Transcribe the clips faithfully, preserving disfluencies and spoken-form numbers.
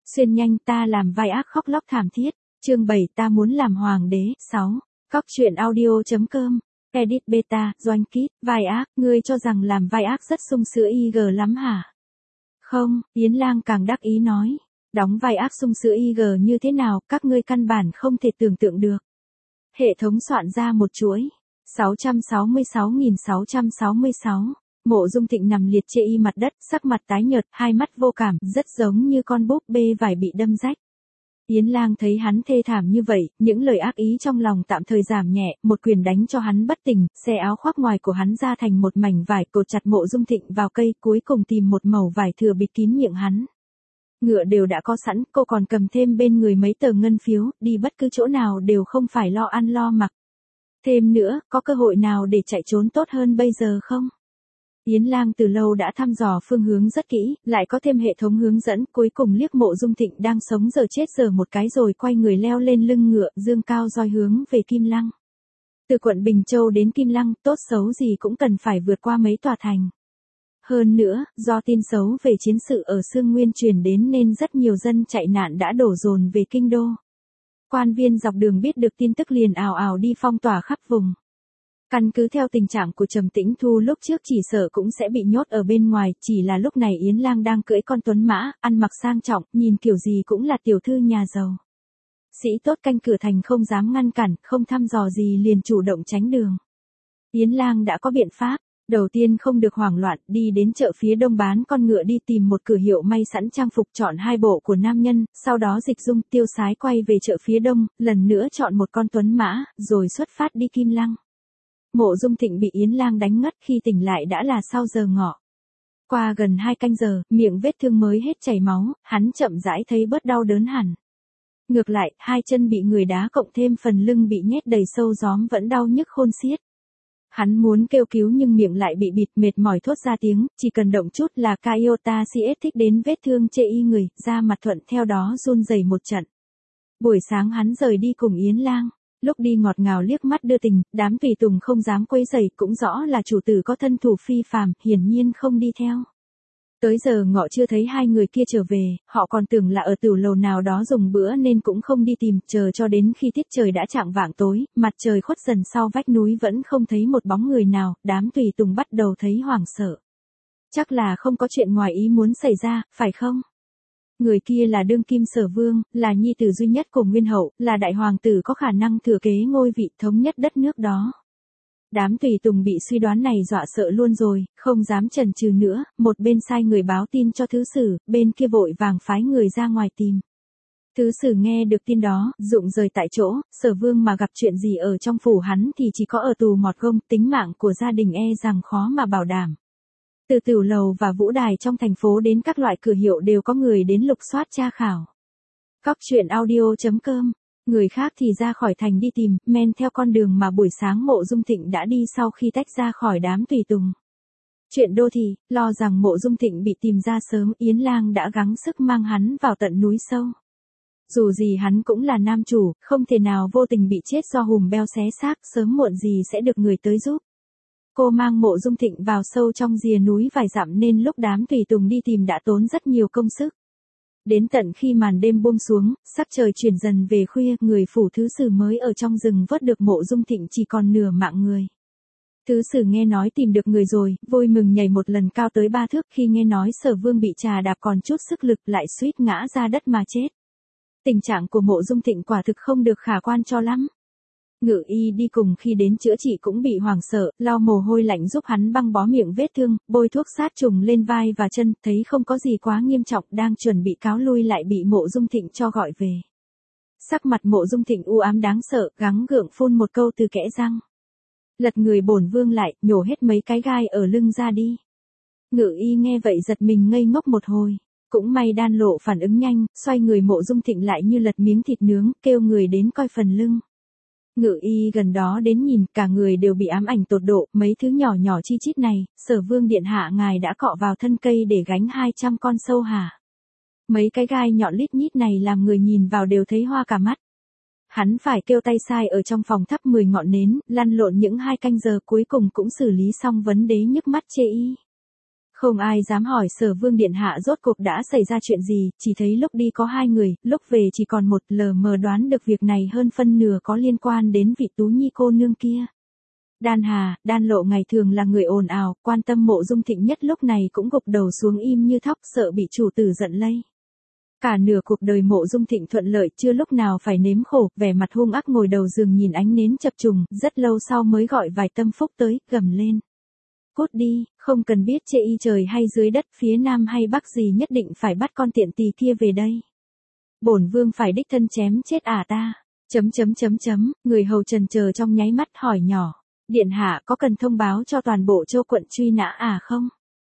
Xuyên nhanh ta làm vai ác khóc lóc thảm thiết. Chương bảy ta muốn làm hoàng đế. sáu. Cóc truyện audio.com. Edit beta, Doanh Kít, vai ác, ngươi cho rằng làm vai ác rất sung sữa i giê lắm hả? Không, Yến Lang càng đắc ý nói. Đóng vai ác sung sữa i giê như thế nào, các ngươi căn bản không thể tưởng tượng được. Hệ thống soạn ra một chuỗi. sáu trăm sáu mươi sáu nghìn sáu trăm sáu mươi sáu. Mộ Dung Thịnh nằm liệt chê y mặt đất, sắc mặt tái nhợt, hai mắt vô cảm, rất giống như con búp bê vải bị đâm rách. Yến Lang thấy hắn thê thảm như vậy, những lời ác ý trong lòng tạm thời giảm nhẹ, một quyền đánh cho hắn bất tỉnh, xé áo khoác ngoài của hắn ra thành một mảnh vải, cột chặt Mộ Dung Thịnh vào cây, cuối cùng tìm một mẩu vải thừa bịt kín miệng hắn. Ngựa đều đã có sẵn, cô còn cầm thêm bên người mấy tờ ngân phiếu, đi bất cứ chỗ nào đều không phải lo ăn lo mặc. Thêm nữa, có cơ hội nào để chạy trốn tốt hơn bây giờ không? Yến Lang từ lâu đã thăm dò phương hướng rất kỹ, lại có thêm hệ thống hướng dẫn, cuối cùng liếc Mộ Dung Thịnh đang sống giờ chết giờ một cái rồi quay người leo lên lưng ngựa, dương cao roi hướng về Kim Lăng. Từ quận Bình Châu đến Kim Lăng, tốt xấu gì cũng cần phải vượt qua mấy tòa thành. Hơn nữa, do tin xấu về chiến sự ở Sương Nguyên truyền đến nên rất nhiều dân chạy nạn đã đổ dồn về kinh đô. Quan viên dọc đường biết được tin tức liền ào ào đi phong tỏa khắp vùng. Căn cứ theo tình trạng của Trầm Tĩnh Thu lúc trước chỉ sợ cũng sẽ bị nhốt ở bên ngoài, chỉ là lúc này Yến Lang đang cưỡi con tuấn mã, ăn mặc sang trọng, nhìn kiểu gì cũng là tiểu thư nhà giàu. Sĩ tốt canh cửa thành không dám ngăn cản, không thăm dò gì liền chủ động tránh đường. Yến Lang đã có biện pháp, đầu tiên không được hoảng loạn, đi đến chợ phía đông bán con ngựa đi tìm một cửa hiệu may sẵn trang phục chọn hai bộ của nam nhân, sau đó dịch dung tiêu sái quay về chợ phía đông, lần nữa chọn một con tuấn mã, rồi xuất phát đi Kim Lăng. Mộ Dung Thịnh bị Yến Lang đánh ngất khi tỉnh lại đã là sau giờ ngọ. Qua gần hai canh giờ, miệng vết thương mới hết chảy máu, hắn chậm rãi thấy bớt đau đớn hẳn. Ngược lại, hai chân bị người đá cộng thêm phần lưng bị nhét đầy sâu gióm vẫn đau nhức khôn xiết. Hắn muốn kêu cứu nhưng miệng lại bị bịt, mệt mỏi thốt ra tiếng, chỉ cần động chút là Kaiota siết thích đến vết thương chê y người, da mặt thuận theo đó run rẩy một trận. Buổi sáng hắn rời đi cùng Yến Lang. Lúc đi ngọt ngào liếc mắt đưa tình, đám tùy tùng không dám quấy rầy, cũng rõ là chủ tử có thân thủ phi phàm, hiển nhiên không đi theo. Tới giờ ngọ chưa thấy hai người kia trở về, họ còn tưởng là ở tửu lầu nào đó dùng bữa nên cũng không đi tìm, chờ cho đến khi tiết trời đã chạng vạng tối, mặt trời khuất dần sau vách núi vẫn không thấy một bóng người nào, đám tùy tùng bắt đầu thấy hoảng sợ. Chắc là không có chuyện ngoài ý muốn xảy ra, phải không? Người kia là đương kim Sở Vương, là nhi tử duy nhất của Nguyên Hậu, là đại hoàng tử có khả năng thừa kế ngôi vị thống nhất đất nước đó. Đám tùy tùng bị suy đoán này dọa sợ luôn rồi, không dám chần chừ nữa, một bên sai người báo tin cho thứ sử, bên kia vội vàng phái người ra ngoài tìm. Thứ sử nghe được tin đó, rụng rời tại chỗ, Sở Vương mà gặp chuyện gì ở trong phủ hắn thì chỉ có ở tù mọt gông, tính mạng của gia đình e rằng khó mà bảo đảm. Từ tửu lầu và vũ đài trong thành phố đến các loại cửa hiệu đều có người đến lục soát tra khảo. Cóc truyện audio.com. Người khác thì ra khỏi thành đi tìm, men theo con đường mà buổi sáng Mộ Dung Thịnh đã đi sau khi tách ra khỏi đám tùy tùng. Chuyện đô thị, lo rằng Mộ Dung Thịnh bị tìm ra sớm, Yến Lang đã gắng sức mang hắn vào tận núi sâu. Dù gì hắn cũng là nam chủ, không thể nào vô tình bị chết do hùm beo xé xác, sớm muộn gì sẽ được người tới giúp. Cô mang Mộ Dung Thịnh vào sâu trong rìa núi vài dặm nên lúc đám tùy tùng đi tìm đã tốn rất nhiều công sức. Đến tận khi màn đêm buông xuống, sắc trời chuyển dần về khuya, người phủ thứ sử mới ở trong rừng vớt được Mộ Dung Thịnh chỉ còn nửa mạng người. Thứ sử nghe nói tìm được người rồi, vui mừng nhảy một lần cao tới ba thước, khi nghe nói Sở Vương bị trà đạp còn chút sức lực lại suýt ngã ra đất mà chết. Tình trạng của Mộ Dung Thịnh quả thực không được khả quan cho lắm. Ngự y đi cùng khi đến chữa trị cũng bị hoảng sợ, lau mồ hôi lạnh giúp hắn băng bó miệng vết thương, bôi thuốc sát trùng lên vai và chân, thấy không có gì quá nghiêm trọng, đang chuẩn bị cáo lui lại bị Mộ Dung Thịnh cho gọi về. Sắc mặt Mộ Dung Thịnh u ám đáng sợ, gắng gượng phun một câu từ kẽ răng. Lật người bổn vương lại, nhổ hết mấy cái gai ở lưng ra đi. Ngự y nghe vậy giật mình ngây ngốc một hồi. Cũng may Đan Lộ phản ứng nhanh, xoay người Mộ Dung Thịnh lại như lật miếng thịt nướng, kêu người đến coi phần lưng. Ngự y gần đó đến nhìn, cả người đều bị ám ảnh tột độ, mấy thứ nhỏ nhỏ chi chít này, Sở Vương điện hạ ngài đã cọ vào thân cây để gánh hai trăm con sâu hả? Mấy cái gai nhọn lít nhít này làm người nhìn vào đều thấy hoa cả mắt. Hắn phải kêu tay sai ở trong phòng thắp mười ngọn nến, lăn lộn những hai canh giờ cuối cùng cũng xử lý xong vấn đề nhức mắt chê y. Không ai dám hỏi Sở Vương điện hạ rốt cuộc đã xảy ra chuyện gì, chỉ thấy lúc đi có hai người, lúc về chỉ còn một, lờ mờ đoán được việc này hơn phân nửa có liên quan đến vị Tú Nhi cô nương kia. Đan Hà, Đan Lộ ngày thường là người ồn ào, quan tâm Mộ Dung Thịnh nhất lúc này cũng gục đầu xuống im như thóc, sợ bị chủ tử giận lây. Cả nửa cuộc đời Mộ Dung Thịnh thuận lợi, chưa lúc nào phải nếm khổ, vẻ mặt hung ác ngồi đầu giường nhìn ánh nến chập trùng, rất lâu sau mới gọi vài tâm phúc tới, gầm lên. Cút đi, không cần biết chê y trời hay dưới đất, phía nam hay bắc gì nhất định phải bắt con tiện tỳ kia về đây. Bổn vương phải đích thân chém chết ả ta. Chấm chấm chấm chấm, người hầu trần chờ trong nháy mắt hỏi nhỏ. Điện hạ có cần thông báo cho toàn bộ châu quận truy nã à không?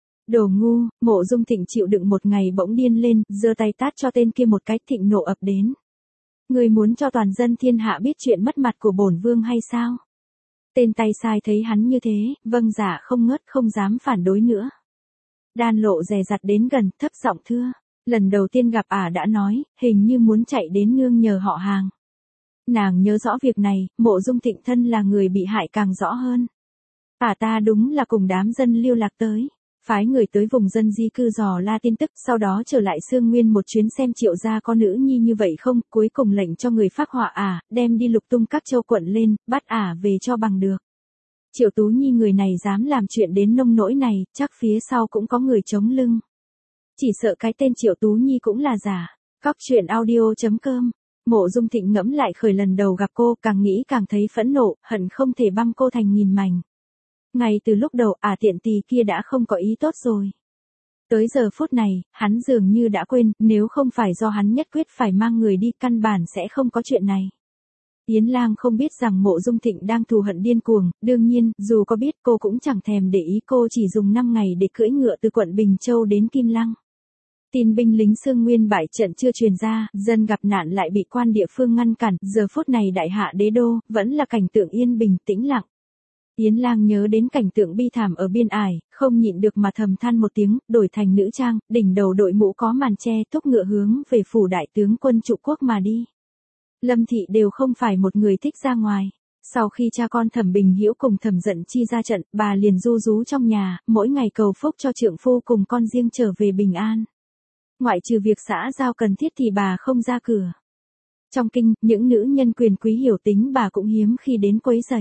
Đồ ngu, Mộ Dung Thịnh chịu đựng một ngày bỗng điên lên, giơ tay tát cho tên kia một cái, thịnh nộ ập đến. Người muốn cho toàn dân thiên hạ biết chuyện mất mặt của bổn vương hay sao? Tên tay sai thấy hắn như thế, vâng dạ không ngớt, không dám phản đối nữa. Đan Lộ dè dặt đến gần, thấp giọng thưa. Lần đầu tiên gặp ả đã nói, hình như muốn chạy đến nương nhờ họ hàng. Nàng nhớ rõ việc này, Mộ Dung Thịnh thân là người bị hại càng rõ hơn. Ả ta đúng là cùng đám dân lưu lạc tới. Phái người tới vùng dân di cư dò la tin tức, sau đó trở lại Sương Nguyên một chuyến xem Triệu gia có nữ nhi như vậy không, cuối cùng lệnh cho người phác họa ả, đem đi lục tung các châu quận lên, bắt ả về cho bằng được. Triệu Tú Nhi người này dám làm chuyện đến nông nỗi này, chắc phía sau cũng có người chống lưng. Chỉ sợ cái tên Triệu Tú Nhi cũng là giả. Cóc truyện audio chấm com. Mộ Dung Thịnh ngẫm lại khởi lần đầu gặp cô, càng nghĩ càng thấy phẫn nộ, hận không thể băm cô thành nghìn mảnh. Ngay từ lúc đầu, ả tiện tỳ kia đã không có ý tốt rồi. Tới giờ phút này, hắn dường như đã quên, nếu không phải do hắn nhất quyết phải mang người đi, căn bản sẽ không có chuyện này. Yến Lang không biết rằng Mộ Dung Thịnh đang thù hận điên cuồng, đương nhiên, dù có biết cô cũng chẳng thèm để ý, cô chỉ dùng năm ngày để cưỡi ngựa từ quận Bình Châu đến Kim Lăng. Tin binh lính Sương Nguyên bại trận chưa truyền ra, dân gặp nạn lại bị quan địa phương ngăn cản, giờ phút này đại hạ đế đô, vẫn là cảnh tượng yên bình, tĩnh lặng. Yến Lang nhớ đến cảnh tượng bi thảm ở biên ải, không nhịn được mà thầm than một tiếng, đổi thành nữ trang, đỉnh đầu đội mũ có màn che, thúc ngựa hướng về phủ đại tướng quân trụ quốc mà đi. Lâm Thị đều không phải một người thích ra ngoài. Sau khi cha con Thẩm Bình Hữu cùng Thẩm Dận Chi ra trận, bà liền ru rú trong nhà, mỗi ngày cầu phúc cho trượng phu cùng con riêng trở về bình an. Ngoại trừ việc xã giao cần thiết thì bà không ra cửa. Trong kinh, những nữ nhân quyền quý hiểu tính bà cũng hiếm khi đến quấy rầy.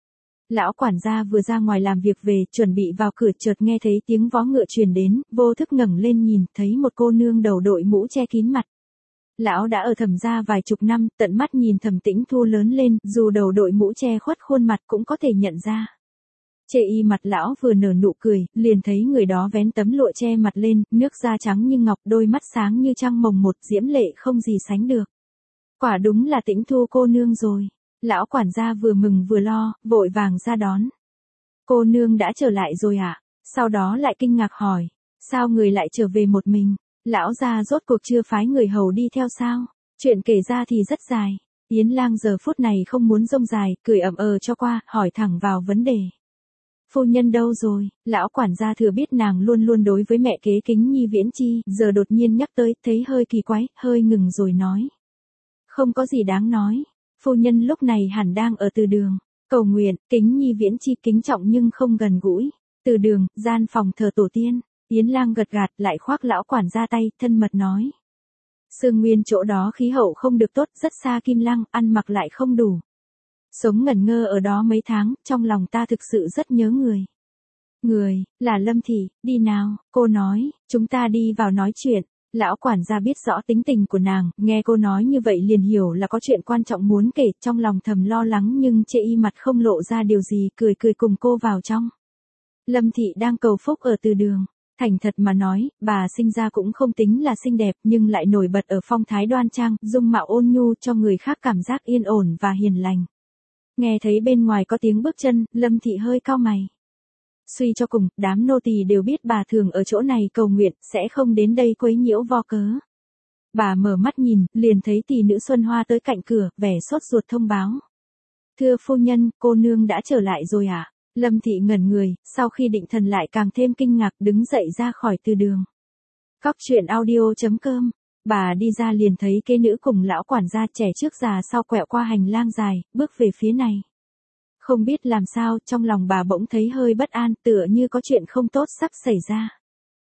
Lão quản gia vừa ra ngoài làm việc về, chuẩn bị vào cửa, chợt nghe thấy tiếng vó ngựa truyền đến, vô thức ngẩng lên nhìn, thấy một cô nương đầu đội mũ che kín mặt. Lão đã ở Thẩm gia vài chục năm, tận mắt nhìn Thẩm Tĩnh Thu lớn lên, dù đầu đội mũ che khuất khuôn mặt cũng có thể nhận ra. Chê y mặt lão vừa nở nụ cười, liền thấy người đó vén tấm lụa che mặt lên, nước da trắng như ngọc, đôi mắt sáng như trăng mồng một, diễm lệ không gì sánh được. Quả đúng là Tĩnh Thu cô nương rồi. Lão quản gia vừa mừng vừa lo, vội vàng ra đón. Cô nương đã trở lại rồi ạ? À? Sau đó lại kinh ngạc hỏi, sao người lại trở về một mình? Lão gia rốt cuộc chưa phái người hầu đi theo sao? Chuyện kể ra thì rất dài. Yến Lang giờ phút này không muốn rông dài, cười ậm ờ cho qua, hỏi thẳng vào vấn đề. Phu nhân đâu rồi? Lão quản gia thừa biết nàng luôn luôn đối với mẹ kế Kính Nhi Viễn Chi, giờ đột nhiên nhắc tới, thấy hơi kỳ quái, hơi ngừng rồi nói. Không có gì đáng nói. Phu nhân lúc này hẳn đang ở từ đường. Cầu nguyện, Kính Nhi Viễn Chi kính trọng nhưng không gần gũi. Từ đường, gian phòng thờ tổ tiên. Yến Lang gật gạt lại khoác lão quản gia tay, thân mật nói. Sương Nguyên chỗ đó khí hậu không được tốt, rất xa Kim Lăng, ăn mặc lại không đủ. Sống ngẩn ngơ ở đó mấy tháng, trong lòng ta thực sự rất nhớ người. Người, là Lâm Thị, đi nào, cô nói, chúng ta đi vào nói chuyện. Lão quản gia biết rõ tính tình của nàng, nghe cô nói như vậy liền hiểu là có chuyện quan trọng muốn kể, trong lòng thầm lo lắng nhưng chê y mặt không lộ ra điều gì, cười cười cùng cô vào trong. Lâm Thị đang cầu phúc ở từ đường. Thành thật mà nói, bà sinh ra cũng không tính là xinh đẹp nhưng lại nổi bật ở phong thái đoan trang, dung mạo ôn nhu cho người khác cảm giác yên ổn và hiền lành. Nghe thấy bên ngoài có tiếng bước chân, Lâm Thị hơi cau mày. Suy cho cùng, đám nô tỳ đều biết bà thường ở chỗ này cầu nguyện, sẽ không đến đây quấy nhiễu vo cớ. Bà mở mắt nhìn, liền thấy tỷ nữ Xuân Hoa tới cạnh cửa, vẻ sốt ruột thông báo. Thưa phu nhân, cô nương đã trở lại rồi ạ. À? Lâm Thị ngẩn người, sau khi định thần lại càng thêm kinh ngạc, đứng dậy ra khỏi từ đường. Cóc truyện audio chấm com. Bà đi ra liền thấy kế nữ cùng lão quản gia trẻ trước già sau quẹo qua hành lang dài, bước về phía này. Không biết làm sao, trong lòng bà bỗng thấy hơi bất an, tựa như có chuyện không tốt sắp xảy ra.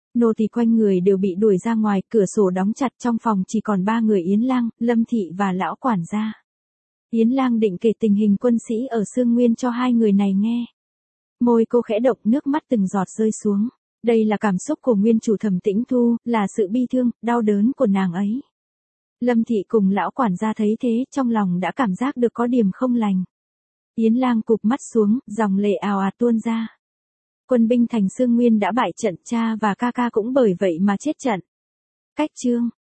Nô tỳ quanh người đều bị đuổi ra ngoài, cửa sổ đóng chặt, trong phòng chỉ còn ba người Yến Lang, Lâm Thị và lão quản gia. Yến Lang định kể tình hình quân sĩ ở Sương Nguyên cho hai người này nghe. Môi cô khẽ động, nước mắt từng giọt rơi xuống. Đây là cảm xúc của nguyên chủ Thẩm Tĩnh Thu, là sự bi thương, đau đớn của nàng ấy. Lâm Thị cùng lão quản gia thấy thế, trong lòng đã cảm giác được có điểm không lành. Yến Lang cụp mắt xuống, dòng lệ ào ạt tuôn ra. Quân binh thành Sương Nguyên đã bại trận, cha và ca ca cũng bởi vậy mà chết trận. Cách chương